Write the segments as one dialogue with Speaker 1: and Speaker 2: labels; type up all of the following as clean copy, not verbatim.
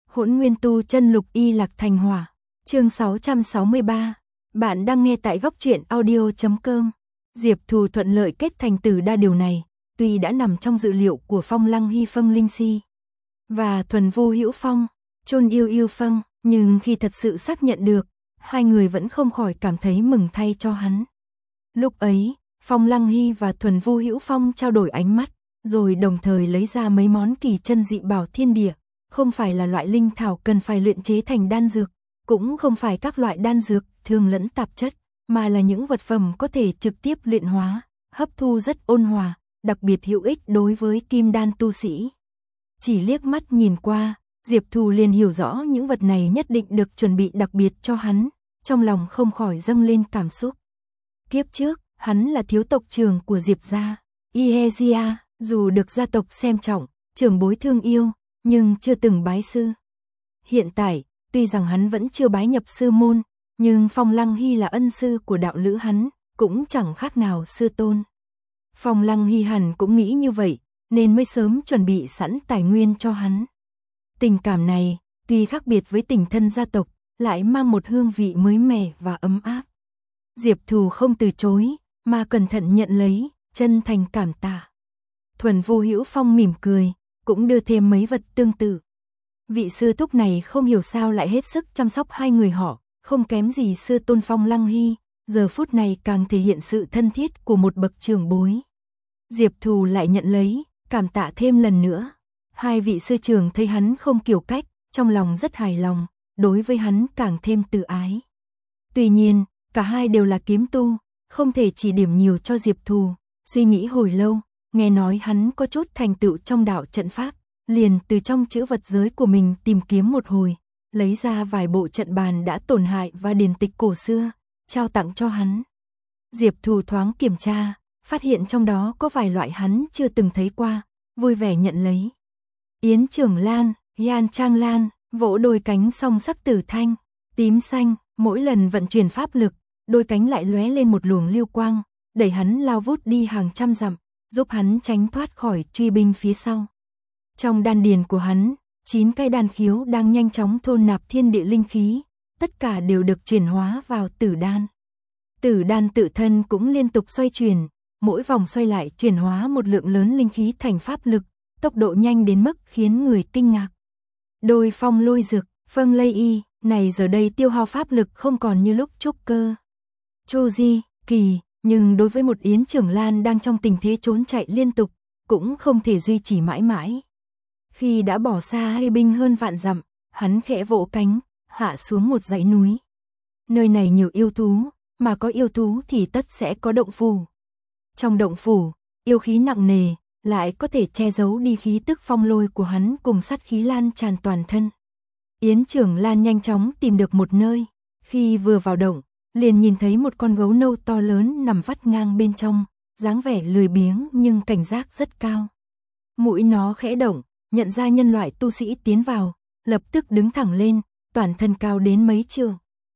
Speaker 1: Hỗn Nguyên Tu Chân Lục Y Lạc Thành Hỏa, chương 663. Bạn đang nghe tại góc truyện audio.com. Diệp Thù thuận lợi kết thành Tử Đa, điều này tuy đã nằm trong dự liệu của Phong Lăng Hy Phong Linh Si và Thuần Vu Hữu Phong, Chôn Yêu Yêu Phong, nhưng khi thật sự xác nhận được, hai người vẫn không khỏi cảm thấy mừng thay cho hắn. Lúc ấy, Phong Lăng Hy và Thuần Vu Hữu Phong trao đổi ánh mắt, rồi đồng thời lấy ra mấy món kỳ chân dị bảo thiên địa, không phải là loại linh thảo cần phải luyện chế thành đan dược, cũng không phải các loại đan dược thường lẫn tạp chất, mà là những vật phẩm có thể trực tiếp luyện hóa, hấp thu rất ôn hòa, đặc biệt hữu ích đối với kim đan tu sĩ. Chỉ liếc mắt nhìn qua, Diệp Thù liền hiểu rõ những vật này nhất định được chuẩn bị đặc biệt cho hắn, trong lòng không khỏi dâng lên cảm xúc. Kiếp trước, hắn là thiếu tộc trưởng của Diệp gia, Ihezia, dù được gia tộc xem trọng, trưởng bối thương yêu, nhưng chưa từng bái sư. Hiện tại, tuy rằng hắn vẫn chưa bái nhập sư môn, nhưng Phong Lăng Hy là ân sư của đạo lữ hắn, cũng chẳng khác nào sư tôn. Phong Lăng Hy hẳn cũng nghĩ như vậy, nên mới sớm chuẩn bị sẵn tài nguyên cho hắn. Tình cảm này, tuy khác biệt với tình thân gia tộc, lại mang một hương vị mới mẻ và ấm áp. Diệp Thù không từ chối, mà cẩn thận nhận lấy, chân thành cảm tạ. Thuần Vu Hữu Phong mỉm cười, cũng đưa thêm mấy vật tương tự. Vị sư thúc này không hiểu sao lại hết sức chăm sóc hai người họ, không kém gì sư tôn Phong Lăng Hy, giờ phút này càng thể hiện sự thân thiết của một bậc trưởng bối. Diệp Thù lại nhận lấy, cảm tạ thêm lần nữa. Hai vị sư trưởng thấy hắn không kiêu cách, trong lòng rất hài lòng, đối với hắn càng thêm tự ái. Tuy nhiên, cả hai đều là kiếm tu, không thể chỉ điểm nhiều cho Diệp Thù. Suy nghĩ hồi lâu, nghe nói hắn có chút thành tựu trong đạo trận pháp, liền từ trong chữ vật giới của mình tìm kiếm một hồi, lấy ra vài bộ trận bàn đã tổn hại và điển tịch cổ xưa, trao tặng cho hắn. Diệp Thù thoáng kiểm tra, phát hiện trong đó có vài loại hắn chưa từng thấy qua, vui vẻ nhận lấy. Yến Trưởng Lan, Yan Trang Lan, vỗ đôi cánh song sắc tử thanh, tím xanh, mỗi lần vận chuyển pháp lực, đôi cánh lại lóe lên một luồng lưu quang, đẩy hắn lao vút đi hàng trăm dặm, giúp hắn tránh thoát khỏi truy binh phía sau. Trong đan điền của hắn, 9 cái đan khiếu đang nhanh chóng thôn nạp thiên địa linh khí, tất cả đều được chuyển hóa vào tử đan. Tử đan tự thân cũng liên tục xoay chuyển, mỗi vòng xoay lại chuyển hóa một lượng lớn linh khí thành pháp lực, tốc độ nhanh đến mức khiến người kinh ngạc. Đôi phong lôi dực, phân lây y, này giờ đây tiêu hao pháp lực không còn như lúc trúc cơ. Chu Di, kỳ, nhưng đối với một Yến Trưởng Lan đang trong tình thế trốn chạy liên tục, cũng không thể duy trì mãi mãi. Khi đã bỏ xa hay binh hơn vạn dặm, hắn khẽ vỗ cánh, hạ xuống một dãy núi. Nơi này nhiều yêu thú, mà có yêu thú thì tất sẽ có động phủ. Trong động phủ, yêu khí nặng nề, lại có thể che giấu đi khí tức phong lôi của hắn cùng sát khí lan tràn toàn thân. Yến Trưởng Lan nhanh chóng tìm được một nơi, khi vừa vào động, liền nhìn thấy một con gấu nâu to lớn nằm vắt ngang bên trong, dáng vẻ lười biếng nhưng cảnh giác rất cao. Mũi nó khẽ động, nhận ra nhân loại tu sĩ tiến vào, lập tức đứng thẳng lên, toàn thân cao đến mấy trượng.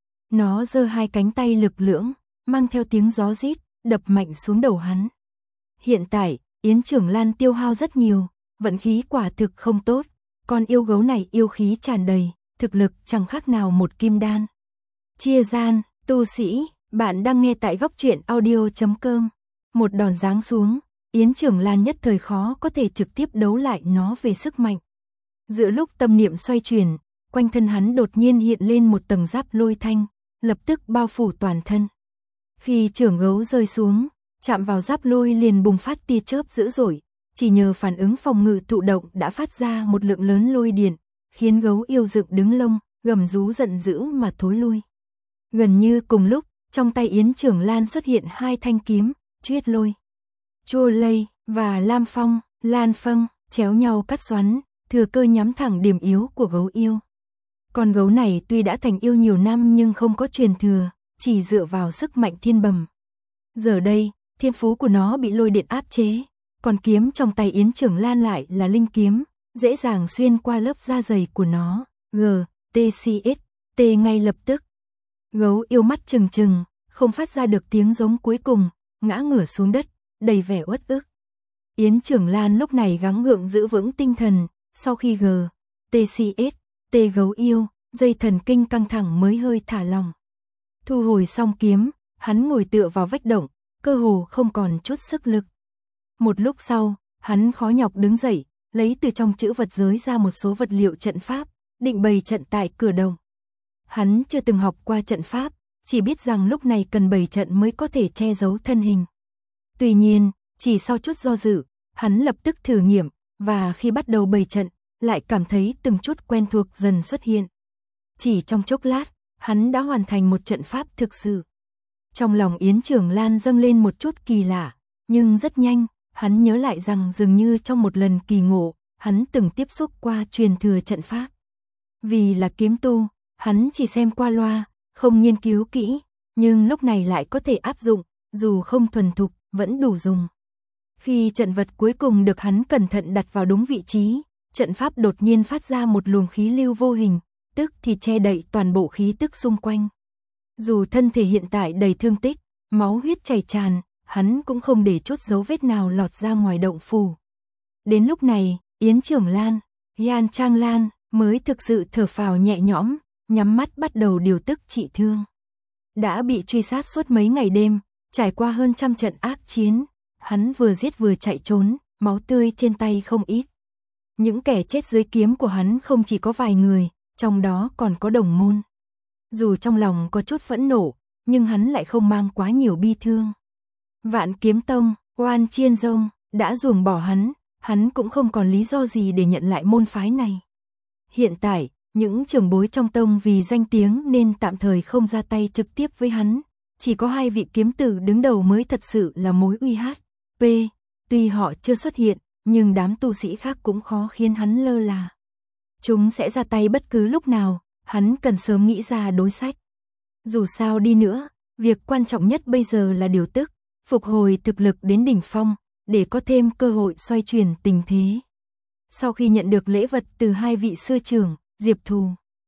Speaker 1: Nó giơ hai cánh tay lực lưỡng, mang theo tiếng gió rít, đập mạnh xuống đầu hắn. Hiện tại, Yến Trưởng Lan tiêu hao rất nhiều, vận khí quả thực không tốt, con yêu gấu này yêu khí tràn đầy, thực lực chẳng khác nào một kim đan. Chia gian, tu sĩ, bạn đang nghe tại góc truyện audio.com. Một đòn giáng xuống, Yến Trưởng Lan nhất thời khó có thể trực tiếp đấu lại nó về sức mạnh. Giữa lúc tâm niệm xoay chuyển, quanh thân hắn đột nhiên hiện lên một tầng giáp lôi thanh, lập tức bao phủ toàn thân. Khi trưởng gấu rơi xuống, chạm vào giáp lôi liền bùng phát tia chớp dữ dội, chỉ nhờ phản ứng phòng ngự thụ động đã phát ra một lượng lớn lôi điện, khiến gấu yêu dựng đứng lông, gầm rú giận dữ mà thối lui. Gần như cùng lúc, trong tay Yến Trưởng Lan xuất hiện hai thanh kiếm, Chuyết Lôi, Chua Lây và Lam Phong, Lan Phân, chéo nhau cắt xoắn, thừa cơ nhắm thẳng điểm yếu của gấu yêu. Con gấu này tuy đã thành yêu nhiều năm nhưng không có truyền thừa, chỉ dựa vào sức mạnh thiên bẩm. Giờ đây, thiên phú của nó bị lôi điện áp chế, còn kiếm trong tay Yến Trưởng Lan lại là linh kiếm, dễ dàng xuyên qua lớp da dày của nó. T ngay lập tức. Gấu yêu mắt trừng trừng, không phát ra được tiếng giống cuối cùng, ngã ngửa xuống đất, đầy vẻ uất ức. Yến Trưởng Lan lúc này gắng gượng giữ vững tinh thần, sau khi tê gấu yêu, dây thần kinh căng thẳng mới hơi thả lòng. Thu hồi xong kiếm, hắn ngồi tựa vào vách động, cơ hồ không còn chút sức lực. Một lúc sau, hắn khó nhọc đứng dậy, lấy từ trong trữ vật giới ra một số vật liệu trận pháp, định bày trận tại cửa động. Hắn chưa từng học qua trận pháp, chỉ biết rằng lúc này cần bày trận mới có thể che giấu thân hình. Tuy nhiên, chỉ sau chút do dự, hắn lập tức thử nghiệm, và khi bắt đầu bày trận, lại cảm thấy từng chút quen thuộc dần xuất hiện. Chỉ trong chốc lát, hắn đã hoàn thành một trận pháp thực sự. Trong lòng Yến Trưởng Lan dâng lên một chút kỳ lạ, nhưng rất nhanh, hắn nhớ lại rằng dường như trong một lần kỳ ngộ, hắn từng tiếp xúc qua truyền thừa trận pháp. Vì là kiếm tu, hắn chỉ xem qua loa, không nghiên cứu kỹ, nhưng lúc này lại có thể áp dụng, dù không thuần thục, vẫn đủ dùng. Khi trận vật cuối cùng được hắn cẩn thận đặt vào đúng vị trí, trận pháp đột nhiên phát ra một luồng khí lưu vô hình, tức thì che đậy toàn bộ khí tức xung quanh. Dù thân thể hiện tại đầy thương tích, máu huyết chảy tràn, hắn cũng không để chút dấu vết nào lọt ra ngoài động phủ. Đến lúc này, Yến Trưởng Lan, Yan Trang Lan mới thực sự thở phào nhẹ nhõm, nhắm mắt bắt đầu điều tức trị thương. Đã bị truy sát suốt mấy ngày đêm, trải qua hơn 100 trận ác chiến, hắn vừa giết vừa chạy trốn, máu tươi trên tay không ít. Những kẻ chết dưới kiếm của hắn không chỉ có vài người, trong đó còn có đồng môn. Dù trong lòng có chút phẫn nộ, nhưng hắn lại không mang quá nhiều bi thương. Vạn Kiếm Tông, Oan Chiên Dông, đã ruồng bỏ hắn cũng không còn lý do gì để nhận lại môn phái này. Hiện tại, những trưởng bối trong tông vì danh tiếng nên tạm thời không ra tay trực tiếp với hắn, chỉ có 2 vị kiếm tử đứng đầu mới thật sự là mối uy hiếp. Tuy họ chưa xuất hiện, nhưng đám tu sĩ khác cũng khó khiến hắn lơ là. Chúng sẽ ra tay bất cứ lúc nào, hắn cần sớm nghĩ ra đối sách. Dù sao đi nữa, việc quan trọng nhất bây giờ là điều tức, phục hồi thực lực đến đỉnh phong, để có thêm cơ hội xoay chuyển tình thế. Sau khi nhận được lễ vật từ 2 vị sư trưởng, Diệp Thù,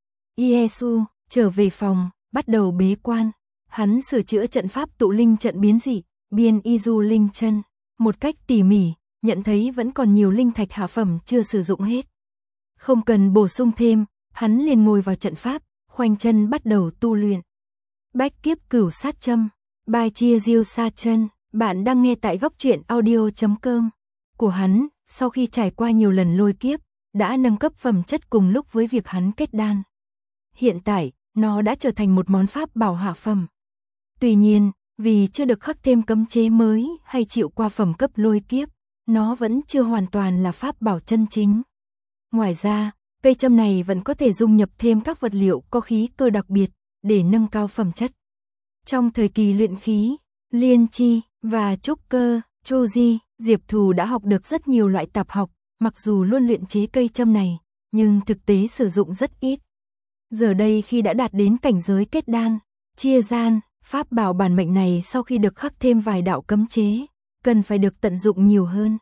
Speaker 1: Iesu, trở về phòng, bắt đầu bế quan. Hắn sửa chữa trận pháp tụ linh trận biến dị, biên y du linh chân, một cách tỉ mỉ, nhận thấy vẫn còn nhiều linh thạch hạ phẩm chưa sử dụng hết. Không cần bổ sung thêm, hắn liền ngồi vào trận pháp, khoanh chân bắt đầu tu luyện. Bách kiếp cửu sát châm, bài chia diêu sa chân, bạn đang nghe tại góc truyện audio.com. Của hắn, sau khi trải qua nhiều lần lôi kiếp, đã nâng cấp phẩm chất cùng lúc với việc hắn kết đan. Hiện tại, nó đã trở thành một món pháp bảo hạ phẩm. Tuy nhiên, vì chưa được khắc thêm cấm chế mới hay chịu qua phẩm cấp lôi kiếp, nó vẫn chưa hoàn toàn là pháp bảo chân chính. Ngoài ra, cây châm này vẫn có thể dung nhập thêm các vật liệu có khí cơ đặc biệt để nâng cao phẩm chất. Trong thời kỳ luyện khí, liên chi và trúc cơ, chu di, Diệp Thù đã học được rất nhiều loại tạp học, mặc dù luôn luyện chế cây châm này, nhưng thực tế sử dụng rất ít. Giờ đây khi đã đạt đến cảnh giới kết đan, chia gian, pháp bảo bản mệnh này sau khi được khắc thêm vài đạo cấm chế, cần phải được tận dụng nhiều hơn.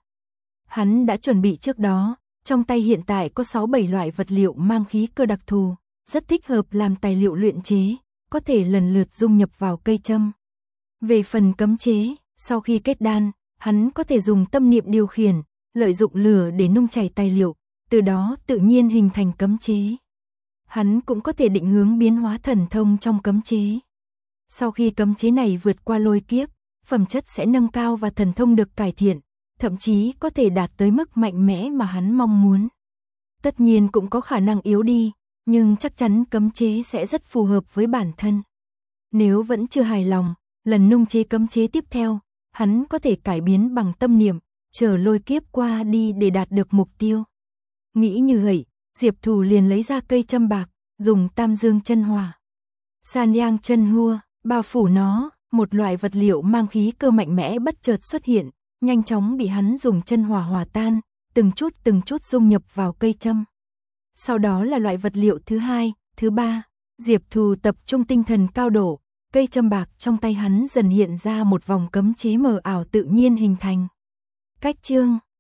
Speaker 1: Hắn đã chuẩn bị trước đó, trong tay hiện tại có 6-7 loại vật liệu mang khí cơ đặc thù, rất thích hợp làm tài liệu luyện chế, có thể lần lượt dung nhập vào cây châm. Về phần cấm chế, sau khi kết đan, hắn có thể dùng tâm niệm điều khiển, lợi dụng lửa để nung chảy tài liệu, từ đó tự nhiên hình thành cấm chế. Hắn cũng có thể định hướng biến hóa thần thông trong cấm chế. Sau khi cấm chế này vượt qua lôi kiếp, phẩm chất sẽ nâng cao và thần thông được cải thiện, thậm chí có thể đạt tới mức mạnh mẽ mà hắn mong muốn. Tất nhiên cũng có khả năng yếu đi, nhưng chắc chắn cấm chế sẽ rất phù hợp với bản thân. Nếu vẫn chưa hài lòng, lần nung chế cấm chế tiếp theo, hắn có thể cải biến bằng tâm niệm, chờ lôi kiếp qua đi để đạt được mục tiêu. Nghĩ như vậy, Diệp Thù liền lấy ra cây châm bạc, dùng tam dương chân hỏa, san yang chân hua, bao phủ nó, một loại vật liệu mang khí cơ mạnh mẽ bất chợt xuất hiện, nhanh chóng bị hắn dùng chân hỏa hòa tan, từng chút dung nhập vào cây châm. Sau đó là loại vật liệu thứ 2, thứ 3, Diệp Thù tập trung tinh thần cao độ, cây châm bạc trong tay hắn dần hiện ra một vòng cấm chế mờ ảo tự nhiên hình thành. Cách chương